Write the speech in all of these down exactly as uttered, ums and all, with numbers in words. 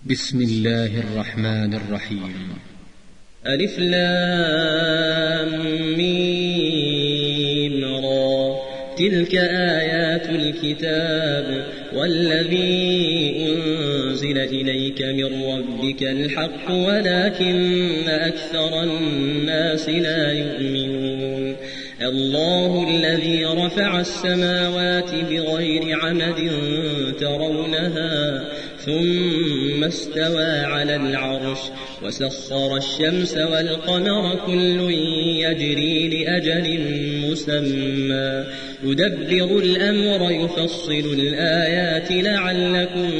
بسم الله الرحمن الرحيم. ألف لام ميم را، تلك آيات الكتاب والذي أنزل إليك من ربك الحق ولكن أكثر الناس لا يؤمنون. الله الذي رفع السماوات بغير عمد ترونها ثم استوى على العرش وسخر الشمس والقمر كل يجري لأجل مسمى يدبر الأمر يفصل الآيات لعلكم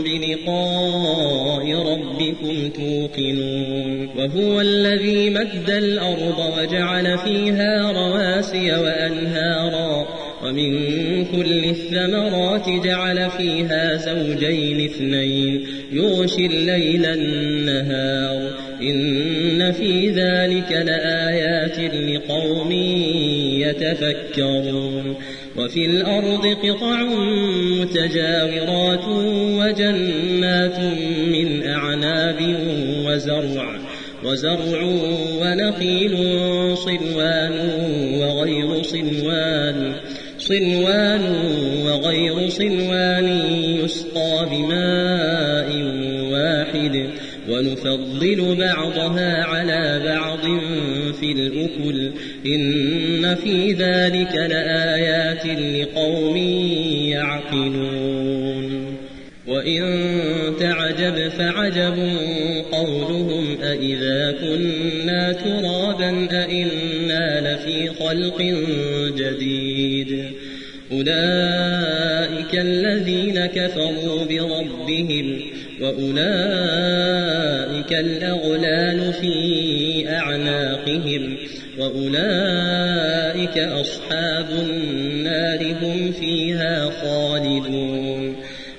بلقاء ربكم توقنون. وهو الذي مد الأرض وجعل فيها رواسي وأنهارا ومن كل الثمرات جعل فيها زوجين اثنين يغشي الليل النهار إن في ذلك لآيات لقوم يتفكرون. وفي الأرض قطع متجاورات وجنات من أعناب وزرع وزرع ونخيل صنوان وغير صنوان صنوان وغير صنوان يسقى بماء واحد ونفضل بعضها على بعض في الأكل إن في ذلك لآيات لقوم يعقلون. وإن تعجب فعجب قولهم أإذا كنا ترابا أإنا لفي خلق جديد. أولئك الذين كفروا بربهم وأولئك الأغلال في أعناقهم وأولئك أصحاب النار هم فيها خالدون.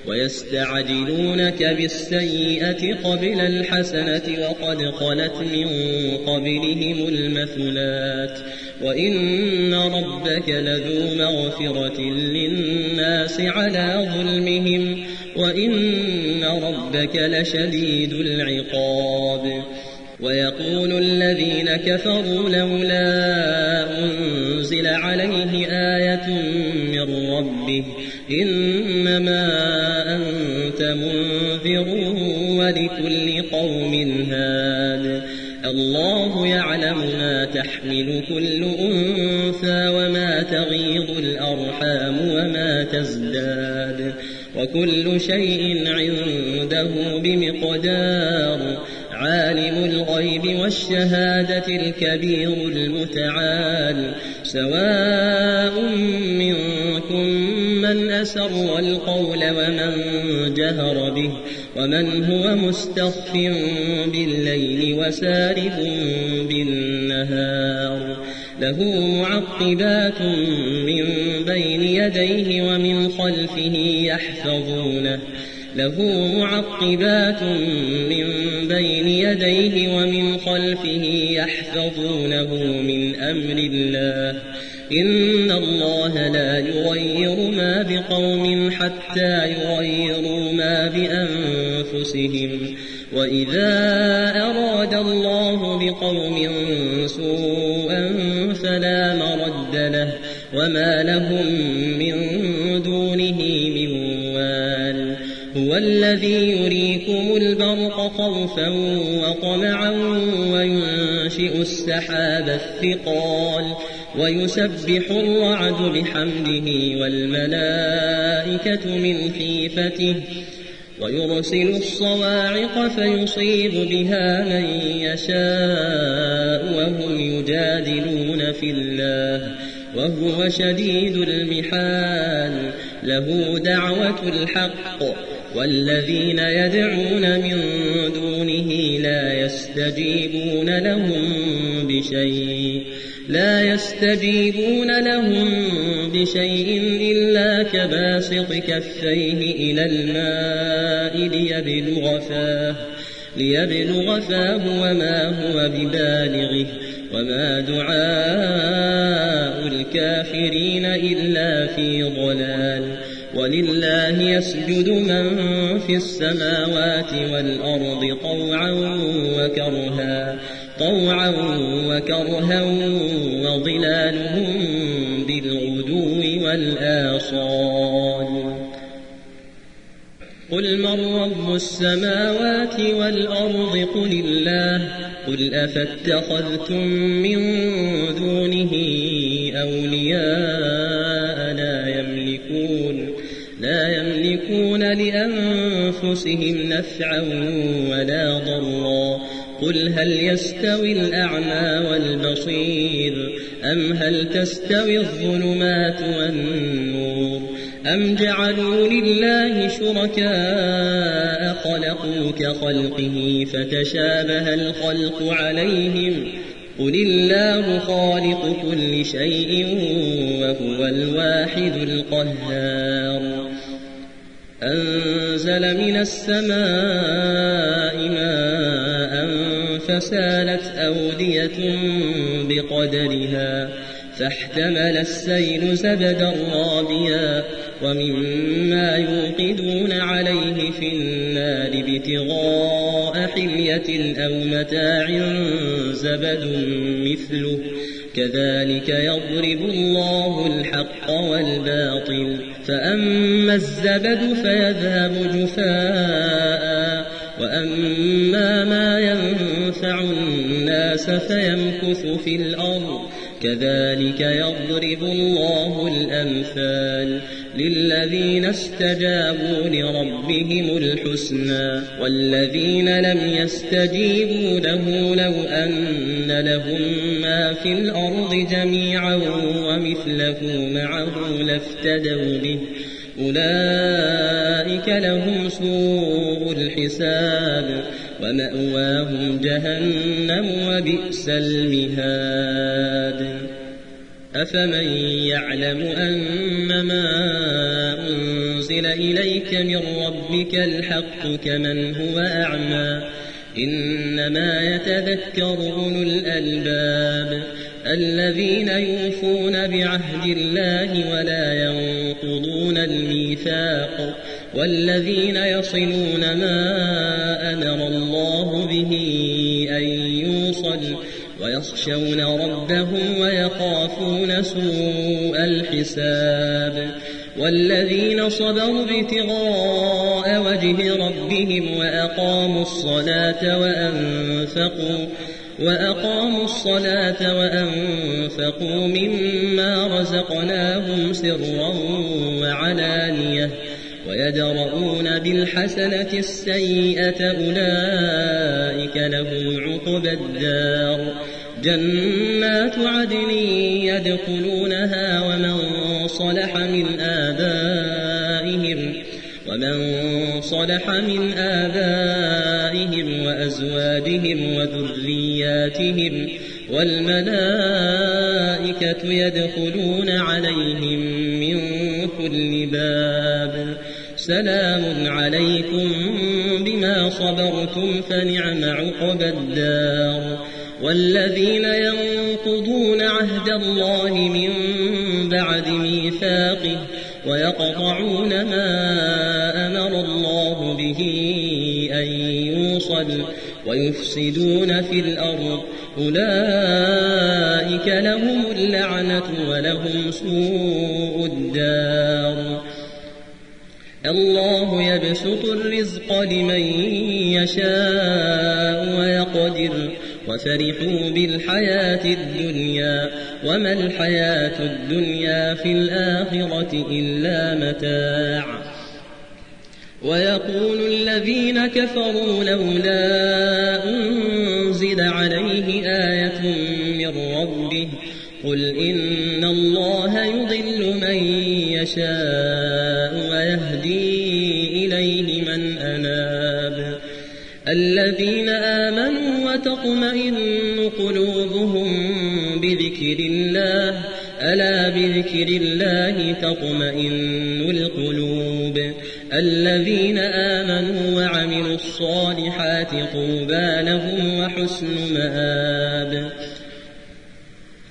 ويستعجلونك بالسيئة قبل الحسنة وقد خلت من قبلهم المثلات وإن ربك لذو مغفرة للناس على ظلمهم وإن ربك لشديد العقاب. ويقول الذين كفروا لولا أنزل عليه آية من ربه إنما أنت منذر ولكل قوم هاد. الله يعلم ما تحمل كل أنثى وما تغيض الأرحام وما تزداد وكل شيء عنده بمقدار. عالم الغيب والشهادة الكبير المتعال. سواء منكم من أسر القول ومن جهر به ومن هو مستخف بالليل وسارب بالنهار. له معقبات من بين يديه ومن خلفه يحفظونه له معقبات من بين يديه ومن خلفه يحفظونه من أمر الله. إن الله لا يغير ما بقوم حتى يغيروا ما بأنفسهم. وإذا أراد الله بقوم سوءا فلا مرد له وما لهم من دونه من وال. هو الذي يريكم البرق خوفا وطمعا وينشئ السحاب الثقال ويسبح الرعد بحمده والملائكة من خيفته ويرسل الصواعق فيصيب بها من يشاء وهم يجادلون في الله وهو شديد المحال. له دعوة الحق والذين يدعون من دونه لا يستجيبون لهم بشيء لا يستجيبون لهم بشيء إلا كباسط كفيه إلى الماء ليبلغ فاه ليبلغ فاه وما هو ببالغه وما دعاء الكافرين إلا في ضلال. ولله يسجد من في السماوات والأرض طوعا وكرها طوعا وكرها وظلالهم بالغدو والآصال قل من رب السماوات والأرض قل الله قل أفاتخذتم من دونه أولياء لا يملكون لا يملكون لأنفسهم نفعا ولا ضرا قل هل يستوي الأعمى والبصير أم هل تستوي الظلمات والنور أم جعلوا لله شركاء خلقوا كخلقه فتشابه الخلق عليهم قل الله خالق كل شيء وهو الواحد القهار أنزل من السماء ماء فسالت أودية بقدرها فاحتمل السيل زبدا رابيا ومما يوقدون عليه في النار ابتغاء حلية أو متاع زبد مثله كذلك يضرب الله الحق والباطل فأما الزبد فيذهب جفاء وأما ما ينفع الناس فيمكث في الأرض كذلك يضرب الله الأمثال للذين استجابوا لربهم الحسنى والذين لم يستجيبوا له لو أن لهم ما في الأرض جميعا ومثله معه لافتدوا به أولئك لهم سوء الحساب ومأواهم جهنم وبئس المهاد أفمن يعلم أنما أنزل إليك من ربك الحق كمن هو أعمى إنما يتذكر أولو الألباب الذين يوفون بعهد الله ولا ينقضون الميثاق والذين يصلون ما أمر الله به أن يوصل ويخشون ربهم ويخافون سوء الحساب والذين صبروا ابتغاء وجه ربهم وأقاموا الصلاة وأنفقوا وأقاموا الصلاة وأنفقوا مما رزقناهم سرا وعلانية ويدرؤون بالحسنة السيئة أولئك لهم عقبى الدار جنات عدن يدخلونها ومن صلح من آبائهم ومن صلح من آبائهم وأزواجهم وذرياتهم والملائكة يدخلون عليهم من كل باب سلام عليكم بما صبرتم فنعم عقبى الدار والذين ينقضون عهد الله من بعد ميثاقه ويقطعون ما أمر الله به أن يوصل ويفسدون في الأرض أولئك لهم اللعنة ولهم سوء الدار الله يبسط الرزق لمن يشاء ويقدر وفرحوا بالحياة الدنيا وما الحياة الدنيا في الآخرة إلا متاع ويقول الذين كفروا لولا أنزل عليه آية من ربه قل إن الله يضل من يشاء ويهدي إليه من أناب الذين آمنوا وتطمئن قلوبهم بذكر الله ألا بذكر الله تطمئن القلوب الذين آمنوا وعملوا الصالحات طوبى لهم وحسن مآب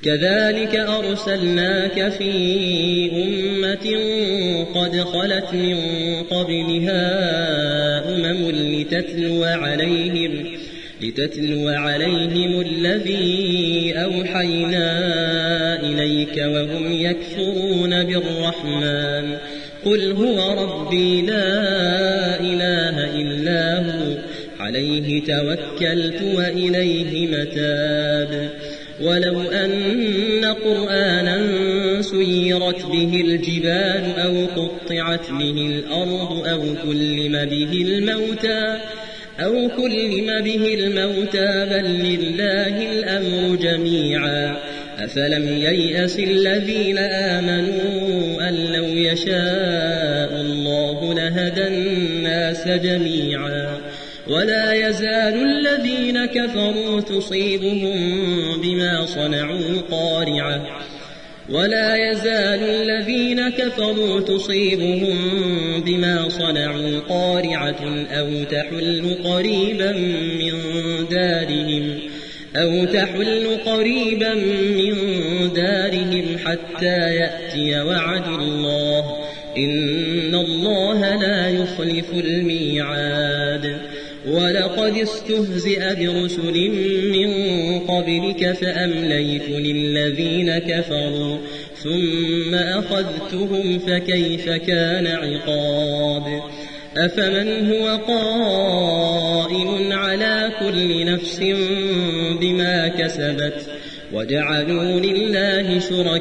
كذلك أرسلناك في أمة قد خلت من قبلها أمم لتتلو عليهم, لتتلو عليهم الذي أوحينا إليك وهم يكفرون بالرحمن قل هو ربي لا إله إلا هو عليه توكلت وإليه متاب ولو أن قرآنا سيرت به الجبال أو قطعت به الأرض أو كلم به الموتى أو كلم به الموتى بل لله الأمر جميعا أفلم ييأس الذين آمنوا أن لو يشاء الله لهدى الناس جميعا ولا يزال الذين كفروا تصيبهم بما صنعوا قارعة ولا يزال الذين كفروا تصيبهم بما صنعوا قارعة أو تحل قريبا من دارهم أو تحل قريبا من دارهم حتى يأتي وعد الله إن الله لا يخلف الميعاد ولقد استهزئ برسل من قبلك فأمليت للذين كفروا ثم أخذتهم فكيف كان عقاب أفمن هو قائم على كل نفس بما كسبت وجعلوا لله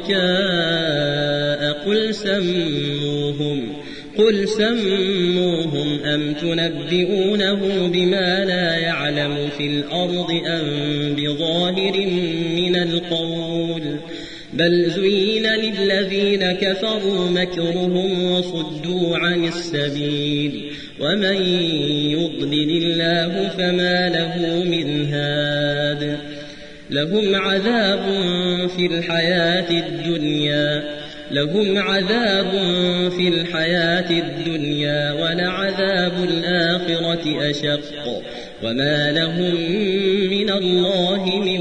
شركاء قل سموهم قل سموهم أم تنبئونه بما لا يعلم في الأرض أم بظاهر من القول بل زين للذين كفروا مكرهم وصدوا عن السبيل ومن يضلل الله فما له من هاد لهم عذاب في الحياة الدنيا لهم عذاب في الحياة الدنيا ولعذاب الآخرة أشق وما لهم من الله من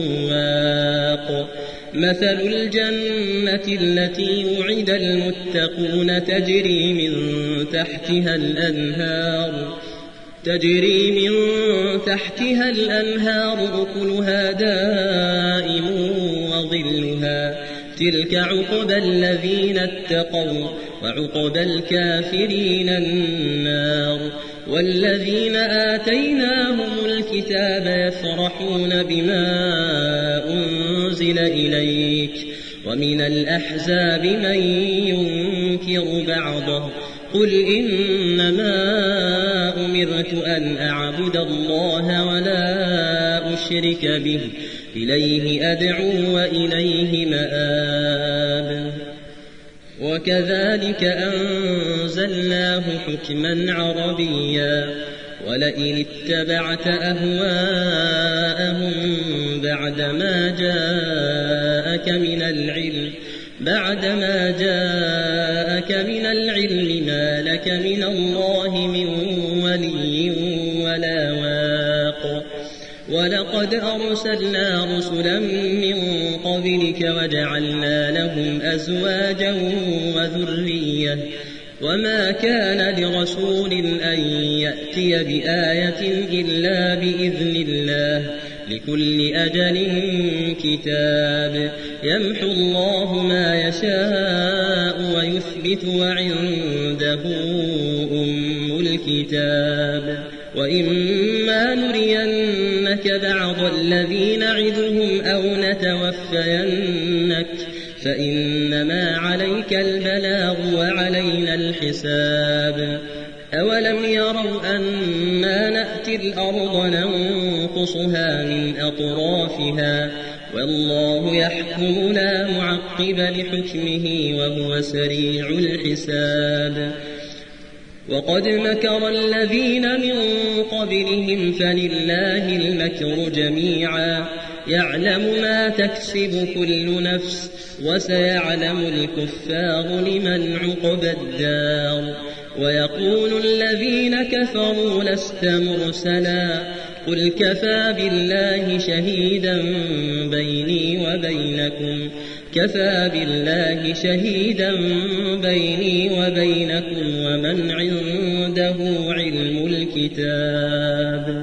واق مثل الجنة التي وعد المتقون تجري من تحتها الأنهار تجري من تحتها الأنهار أكلها دائم وظلها تلك عقبى الذين اتقوا وعقبى الكافرين النار والذين آتيناهم الكتاب يفرحون بما أنزل إليك ومن الأحزاب من ينكر بعضه قل إنما أمرت أن أعبد الله ولا أشرك به إليه أدعو وإليه مآب وكذلك أنزلناه حكما عربيا ولئن اتبعت أهواءهم بعدما جاءك من العلم بعدما جاءك من العلم ما لك من الله من ولي ولا واق ولقد أرسلنا رسلا من قبلك وجعلنا لهم أزواجا وذرية وما كان لرسول أن يأتي بآية إلا بإذن الله لكل أجل كتاب يمحو الله ما يشاء ويثبت وعنده أم الكتاب وإما نرينك بعض الذي نعدهم أو نتوفينك فإنما عليك البلاغ وعلينا الحساب أولم يروا أنا نأتي الأرض ننقصها من أطرافها والله يحكم لا معقب لحكمه وهو سريع الحساب وقد مكر الذين من قبلهم فلله المكر جميعا يعلم ما تكسب كل نفس وسيعلم الكفار لمن عقبى الدار ويقول الذين كفروا لست مرسلا قل كفى بالله شهيدا بيني وبينكم كفى بالله شهيدا بيني وبينكم ومن عنده علم الكتاب